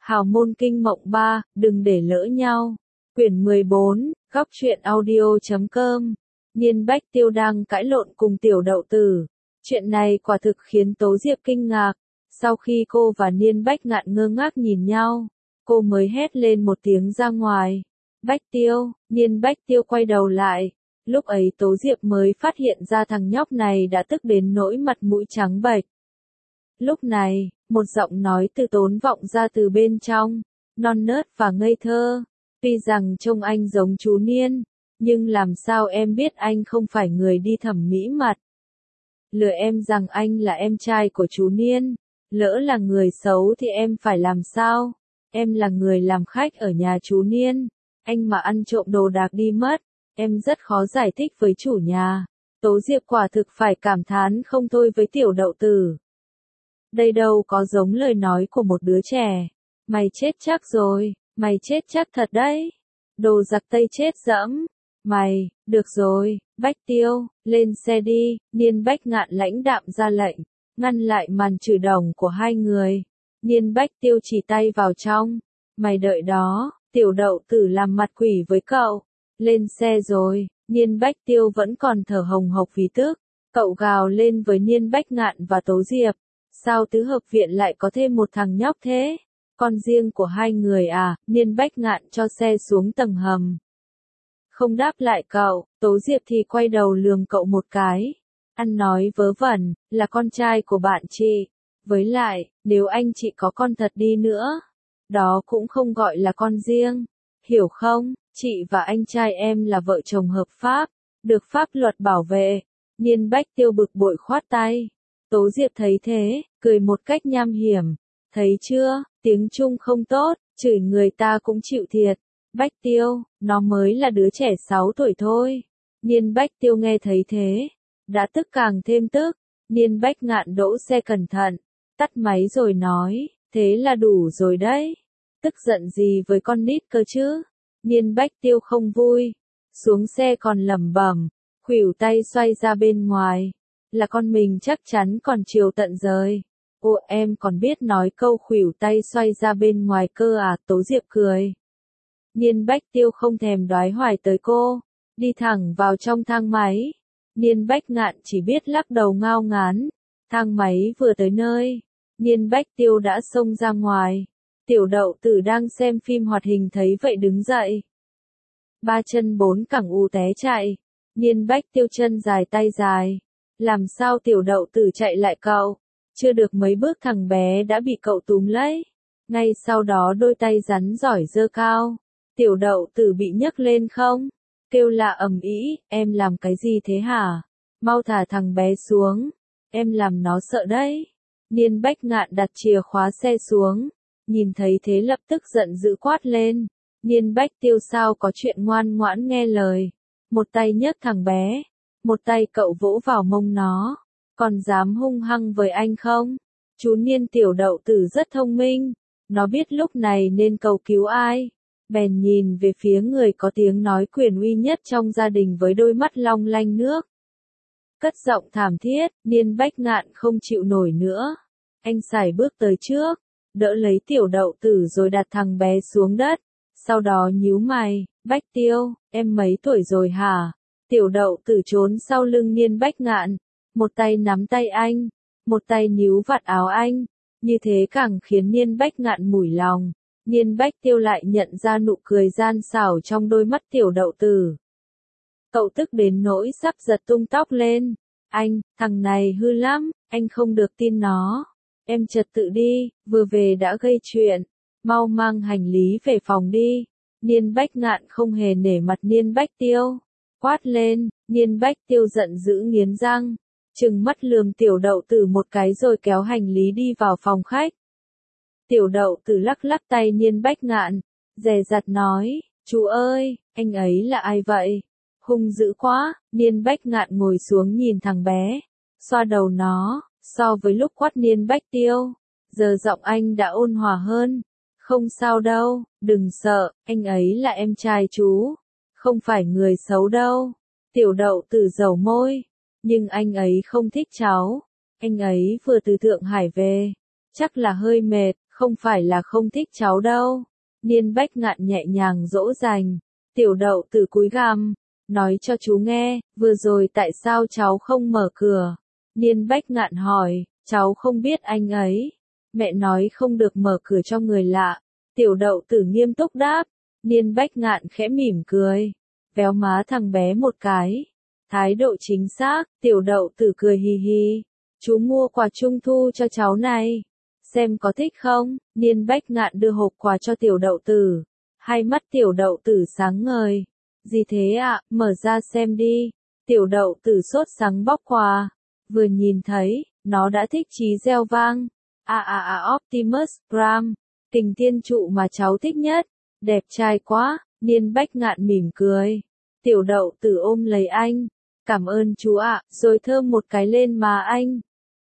Hào môn kinh mộng 3, đừng để lỡ nhau. Quyển 14, góc truyện audio.com. Niên Bách Tiêu đang cãi lộn cùng Tiểu Đậu Tử. Chuyện này quả thực khiến Tố Diệp kinh ngạc. Sau khi cô và Niên Bách Ngạn ngơ ngác nhìn nhau, cô mới hét lên một tiếng ra ngoài. Bách Tiêu, Niên Bách Tiêu quay đầu lại. Lúc ấy Tố Diệp mới phát hiện ra thằng nhóc này đã tức đến nỗi mặt mũi trắng bệch. Lúc này, một giọng nói từ Tốn vọng ra từ bên trong, non nớt và ngây thơ. Tuy rằng trông anh giống chú Niên, nhưng làm sao em biết anh không phải người đi thẩm mỹ mặt? Lừa em rằng anh là em trai của chú Niên, lỡ là người xấu thì em phải làm sao? Em là người làm khách ở nhà chú Niên, anh mà ăn trộm đồ đạc đi mất, em rất khó giải thích với chủ nhà. Tố Diệp quả thực phải cảm thán không thôi với Tiểu Đậu Tử. Đây đâu có giống lời nói của một đứa trẻ. Mày chết chắc rồi, mày chết chắc thật đấy. Đồ giặc Tây chết dẫm. Mày, được rồi, Bách Tiêu, lên xe đi. Niên Bách Ngạn lãnh đạm ra lệnh, ngăn lại màn chửi đồng của hai người. Niên Bách Tiêu chỉ tay vào trong. Mày đợi đó, Tiểu Đậu Tử làm mặt quỷ với cậu. Lên xe rồi, Niên Bách Tiêu vẫn còn thở hồng hộc vì tức. Cậu gào lên với Niên Bách Ngạn và Tố Diệp. Sao tứ hợp viện lại có thêm một thằng nhóc thế? Con riêng của hai người à? Niên Bách Ngạn cho xe xuống tầng hầm. Không đáp lại cậu, Tố Diệp thì quay đầu lườm cậu một cái. Ăn nói vớ vẩn, là con trai của bạn chị. Với lại, nếu anh chị có con thật đi nữa, đó cũng không gọi là con riêng. Hiểu không? Chị và anh trai em là vợ chồng hợp pháp, được pháp luật bảo vệ. Niên Bách Tiêu bực bội khoát tay. Tố Diệp thấy thế, cười một cách nham hiểm. Thấy chưa, tiếng Trung không tốt, chửi người ta cũng chịu thiệt. Bách Tiêu, nó mới là đứa trẻ 6 tuổi thôi. Niên Bách Tiêu nghe thấy thế, đã tức càng thêm tức. Niên Bách Ngạn đỗ xe cẩn thận, tắt máy rồi nói, thế là đủ rồi đấy. Tức giận gì với con nít cơ chứ? Niên Bách Tiêu không vui, xuống xe còn lẩm bẩm, khuỷu tay xoay ra bên ngoài. Là con mình chắc chắn còn chiều tận rời. Ô em còn biết nói câu khuỷu tay xoay ra bên ngoài cơ à? Tố Diệp cười. Niên Bách Tiêu không thèm đoái hoài tới cô, đi thẳng vào trong thang máy. Niên Bách Ngạn chỉ biết lắc đầu ngao ngán. Thang máy vừa tới nơi, Niên Bách Tiêu đã xông ra ngoài. Tiểu Đậu Tử đang xem phim hoạt hình thấy vậy đứng dậy. Ba chân bốn cẳng u té chạy. Niên Bách Tiêu chân dài tay dài. Làm sao Tiểu Đậu Tử chạy lại cậu? Chưa được mấy bước thằng bé đã bị cậu túm lấy. Ngay sau đó đôi tay rắn giỏi giơ cao. Tiểu Đậu Tử bị nhấc lên không? Kêu la ầm ĩ, em làm cái gì thế hả? Mau thả thằng bé xuống. Em làm nó sợ đấy. Niên Bách Ngạn đặt chìa khóa xe xuống. Nhìn thấy thế lập tức giận dữ quát lên. Niên Bách Tiêu sao có chuyện ngoan ngoãn nghe lời. Một tay nhấc thằng bé. Một tay cậu vỗ vào mông nó. Còn dám hung hăng với anh không? Chú Niên Tiểu Đậu Tử rất thông minh. Nó biết lúc này nên cầu cứu ai. Bèn nhìn về phía người có tiếng nói quyền uy nhất trong gia đình với đôi mắt long lanh nước. Cất giọng thảm thiết, Niên Bách Ngạn không chịu nổi nữa. Anh sải bước tới trước, đỡ lấy Tiểu Đậu Tử rồi đặt thằng bé xuống đất. Sau đó nhíu mày, Bách Tiêu, em mấy tuổi rồi hả? Tiểu Đậu Tử trốn sau lưng Niên Bách Ngạn, một tay nắm tay anh, một tay níu vạt áo anh, như thế càng khiến Niên Bách Ngạn mủi lòng. Niên Bách Tiêu lại nhận ra nụ cười gian xảo trong đôi mắt Tiểu Đậu Tử. Cậu tức đến nỗi sắp giật tung tóc lên. Anh, thằng này hư lắm, anh không được tin nó. Em trật tự đi, vừa về đã gây chuyện. Mau mang hành lý về phòng đi. Niên Bách Ngạn không hề nể mặt Niên Bách Tiêu. Quát lên, Niên Bách Tiêu giận dữ nghiến răng. Trừng mắt lườm Tiểu Đậu Tử một cái rồi kéo hành lý đi vào phòng khách. Tiểu Đậu Tử lắc lắc tay Niên Bách Ngạn, dè dặt nói, chú ơi, anh ấy là ai vậy? Hung dữ quá. Niên Bách Ngạn ngồi xuống nhìn thằng bé, xoa đầu nó. So với lúc quát Niên Bách Tiêu, giờ giọng anh đã ôn hòa hơn. Không sao đâu, đừng sợ, anh ấy là em trai chú, không phải người xấu đâu. Tiểu Đậu Tử dầu môi, nhưng anh ấy không thích cháu. Anh ấy vừa từ Thượng Hải về, chắc là hơi mệt, Không phải là không thích cháu đâu. Niên Bách Ngạn nhẹ nhàng dỗ dành. Tiểu Đậu Tử cúi gằm, nói cho chú nghe, vừa rồi tại sao cháu không mở cửa? Niên Bách Ngạn hỏi, cháu không biết anh ấy. Mẹ nói không được mở cửa cho người lạ. Tiểu Đậu Tử nghiêm túc đáp. Niên Bách Ngạn khẽ mỉm cười, véo má thằng bé một cái. Thái độ chính xác, Tiểu Đậu Tử cười hì hì. Chú mua quà trung thu cho cháu này. Xem có thích không? Niên Bách Ngạn đưa hộp quà cho Tiểu Đậu Tử. Hai mắt Tiểu Đậu Tử sáng ngời. Gì thế ạ, mở ra xem đi. Tiểu Đậu Tử sốt sắng bóc quà. Vừa nhìn thấy, nó đã thích chí reo vang. Optimus Prime, kình thiên trụ mà cháu thích nhất. Đẹp trai quá, Niên Bách Ngạn mỉm cười. Tiểu Đậu Tử ôm lấy anh. Cảm ơn chú ạ, rồi thơm một cái lên má anh.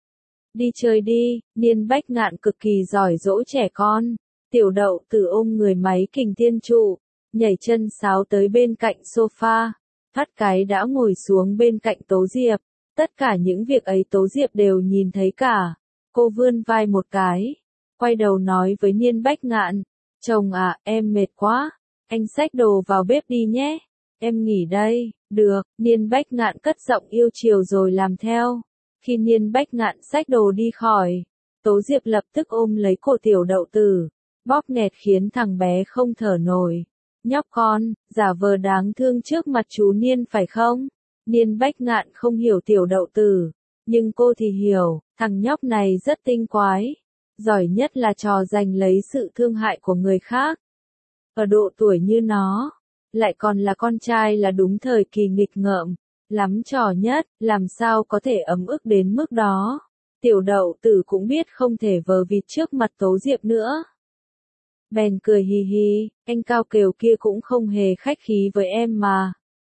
Đi chơi đi, Niên Bách Ngạn cực kỳ giỏi dỗ trẻ con. Tiểu Đậu Tử ôm người máy kình thiên trụ, nhảy chân sáo tới bên cạnh sofa. Thoát cái đã ngồi xuống bên cạnh Tố Diệp. Tất cả những việc ấy Tố Diệp đều nhìn thấy cả. Cô vươn vai một cái, quay đầu nói với Niên Bách Ngạn. Chồng à, em mệt quá. Anh xách đồ vào bếp đi nhé. Em nghỉ đây. Được, Niên Bách Ngạn cất giọng yêu chiều rồi làm theo. Khi Niên Bách Ngạn xách đồ đi khỏi, Tố Diệp lập tức ôm lấy cổ Tiểu Đậu Tử, bóp nghẹt khiến thằng bé không thở nổi. Nhóc con, giả vờ đáng thương trước mặt chú Niên phải không? Niên Bách Ngạn không hiểu Tiểu Đậu Tử, nhưng cô thì hiểu, thằng nhóc này rất tinh quái. Giỏi nhất là trò giành lấy sự thương hại của người khác. Ở độ tuổi như nó, lại còn là con trai là đúng thời kỳ nghịch ngợm, lắm trò nhất, làm sao có thể ấm ức đến mức đó. Tiểu Đậu Tử cũng biết không thể vờ vịt trước mặt Tố Diệp nữa. Bèn cười hì hì, anh Cao Kiều kia cũng không hề khách khí với em mà.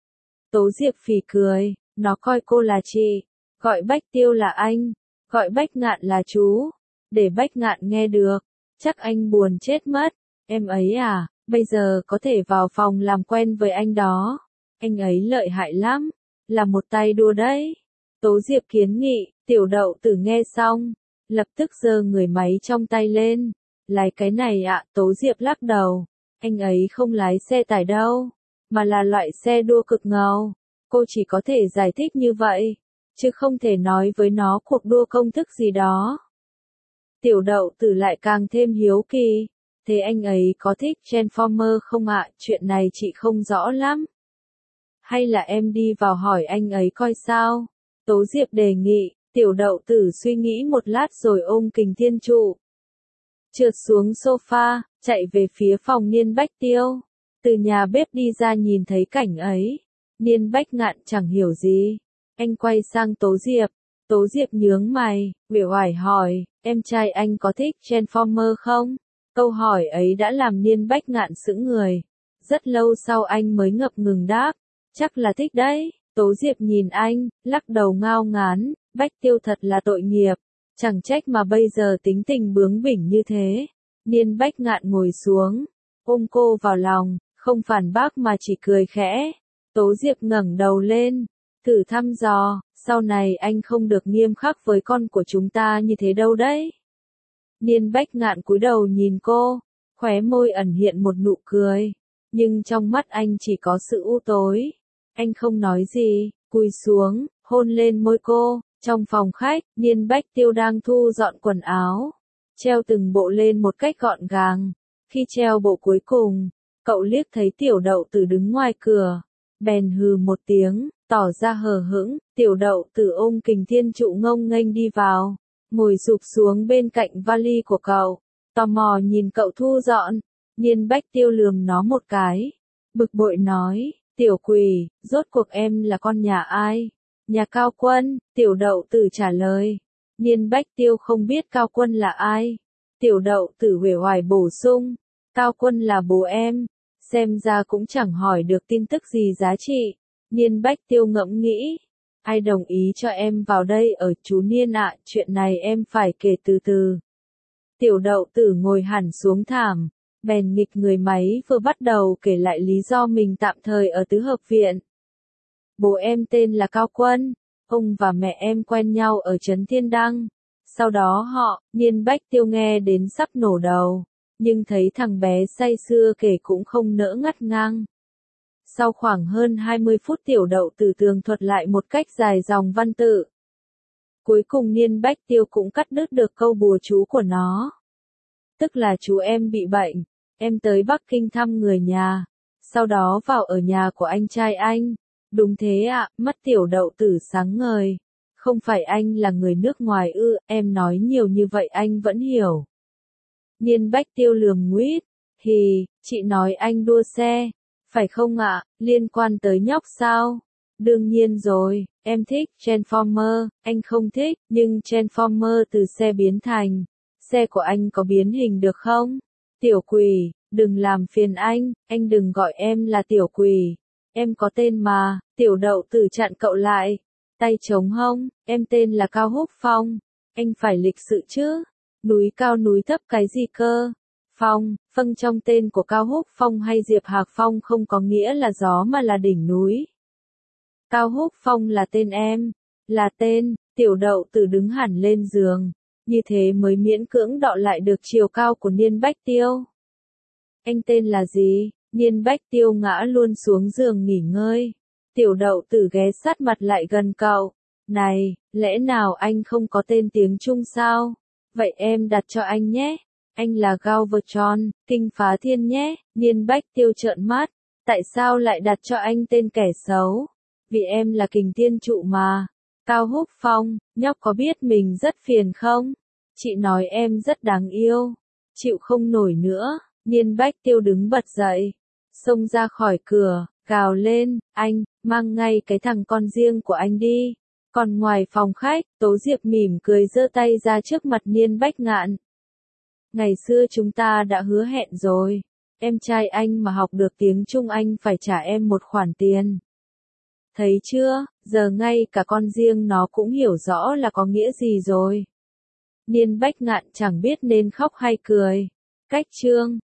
Tố Diệp phì cười, nó coi cô là chị, gọi Bách Tiêu là anh, gọi Bách Ngạn là chú. Để Bách Ngạn nghe được, chắc anh buồn chết mất. Em ấy à, bây giờ có thể vào phòng làm quen với anh đó. Anh ấy lợi hại lắm, là một tay đua đấy. Tố Diệp kiến nghị, Tiểu Đậu Tử nghe xong, lập tức giơ người máy trong tay lên. Lái cái này ạ, Tố Diệp lắc đầu. Anh ấy không lái xe tải đâu, mà là loại xe đua cực ngầu. Cô chỉ có thể giải thích như vậy, chứ không thể nói với nó cuộc đua công thức gì đó. Tiểu Đậu Tử lại càng thêm hiếu kỳ. Thế anh ấy có thích Transformer không ạ? Chuyện này chị không rõ lắm. Hay là em đi vào hỏi anh ấy coi sao? Tố Diệp đề nghị. Tiểu Đậu Tử suy nghĩ một lát rồi ôm kình thiên trụ, trượt xuống sofa, chạy về phía phòng Niên Bách Tiêu. Từ nhà bếp đi ra nhìn thấy cảnh ấy, Niên Bách Ngạn chẳng hiểu gì. Anh quay sang Tố Diệp. Tố Diệp nhướng mày, uể oải hỏi, em trai anh có thích Transformer không? Câu hỏi ấy đã làm Niên Bách Ngạn sững người. Rất lâu sau anh mới ngập ngừng đáp, chắc là thích đấy. Tố Diệp nhìn anh, lắc đầu ngao ngán, Bách Tiêu thật là tội nghiệp. Chẳng trách mà bây giờ tính tình bướng bỉnh như thế. Niên Bách Ngạn ngồi xuống, ôm cô vào lòng, không phản bác mà chỉ cười khẽ. Tố Diệp ngẩng đầu lên, thử thăm dò, sau này anh không được nghiêm khắc với con của chúng ta như thế đâu đấy. Niên Bách Ngạn cúi đầu nhìn cô, khóe môi ẩn hiện một nụ cười, nhưng trong mắt anh chỉ có sự u tối. Anh không nói gì, cúi xuống, hôn lên môi cô. Trong phòng khách, Niên Bách Tiêu đang thu dọn quần áo, treo từng bộ lên một cách gọn gàng. Khi treo bộ cuối cùng, cậu liếc thấy Tiểu Đậu Tử đứng ngoài cửa, bèn hừ một tiếng, tỏ ra hờ hững. Tiểu Đậu Tử ôm kình thiên trụ ngông nghênh đi vào, ngồi sụp xuống bên cạnh vali của cậu, tò mò nhìn cậu thu dọn. Niên Bách Tiêu lườm nó một cái, bực bội nói, tiểu quỷ, rốt cuộc em là con nhà ai? Nhà Cao Quân, Tiểu Đậu Tử trả lời. Niên Bách Tiêu không biết Cao Quân là ai. Tiểu Đậu Tử uể oải bổ sung, Cao Quân là bố em. Xem ra cũng chẳng hỏi được tin tức gì giá trị. Niên Bách Tiêu ngẫm nghĩ, ai đồng ý cho em vào đây ở chú Niên ạ, chuyện này em phải kể từ từ. Tiểu Đậu Tử ngồi hẳn xuống thảm, bèn nghịch người máy vừa bắt đầu kể lại lý do mình tạm thời ở tứ hợp viện. Bố em tên là Cao Quân, ông và mẹ em quen nhau ở Trấn Thiên Đăng. Sau đó Niên Bách Tiêu nghe đến sắp nổ đầu, nhưng thấy thằng bé say sưa kể cũng không nỡ ngắt ngang. Sau khoảng hơn 20 phút Tiểu Đậu Tử tường thuật lại một cách dài dòng văn tự. Cuối cùng Niên Bách Tiêu cũng cắt đứt được câu bùa chú của nó. Tức là chú em bị bệnh, em tới Bắc Kinh thăm người nhà, sau đó vào ở nhà của anh trai anh. Đúng thế ạ, mắt Tiểu Đậu Tử sáng ngời. Không phải anh là người nước ngoài ư, em nói nhiều như vậy anh vẫn hiểu. Niên Bách Tiêu lườm nguýt, chị nói anh đua xe, phải không ạ, liên quan tới nhóc sao? Đương nhiên rồi, em thích Transformer, anh không thích, nhưng Transformer từ xe biến thành, xe của anh có biến hình được không? Tiểu quỷ, đừng làm phiền anh đừng gọi em là tiểu quỷ, em có tên mà. Tiểu Đậu Tử chặn cậu lại, tay chống hông, em tên là Cao Húc Phong, anh phải lịch sự chứ, núi cao núi thấp cái gì cơ? Phong trong tên của Cao Húc Phong hay Diệp Hạc Phong không có nghĩa là gió mà là đỉnh núi. Cao Húc Phong là tên em, là tên. Tiểu Đậu Tử đứng hẳn lên giường, như thế mới miễn cưỡng đọ lại được chiều cao của Niên Bách Tiêu. Anh tên là gì? Niên Bách Tiêu ngã luôn xuống giường nghỉ ngơi. Tiểu Đậu Tử ghé sát mặt lại gần cậu. Này, lẽ nào anh không có tên tiếng Trung sao? Vậy em đặt cho anh nhé. Anh là Galvatron, Kinh Phá Thiên nhé. Niên Bách Tiêu trợn mắt. Tại sao lại đặt cho anh tên kẻ xấu? Vì em là Kình Thiên Trụ mà. Cao Húc Phong, nhóc có biết mình rất phiền không? Chị nói em rất đáng yêu. Chịu không nổi nữa. Niên Bách Tiêu đứng bật dậy, xông ra khỏi cửa, gào lên, anh, mang ngay cái thằng con riêng của anh đi. Còn ngoài phòng khách, Tố Diệp mỉm cười giơ tay ra trước mặt Niên Bách Ngạn. Ngày xưa chúng ta đã hứa hẹn rồi, em trai anh mà học được tiếng Trung anh phải trả em một khoản tiền. Thấy chưa, giờ ngay cả con riêng nó cũng hiểu rõ là có nghĩa gì rồi. Niên Bách Ngạn chẳng biết nên khóc hay cười. Cách chương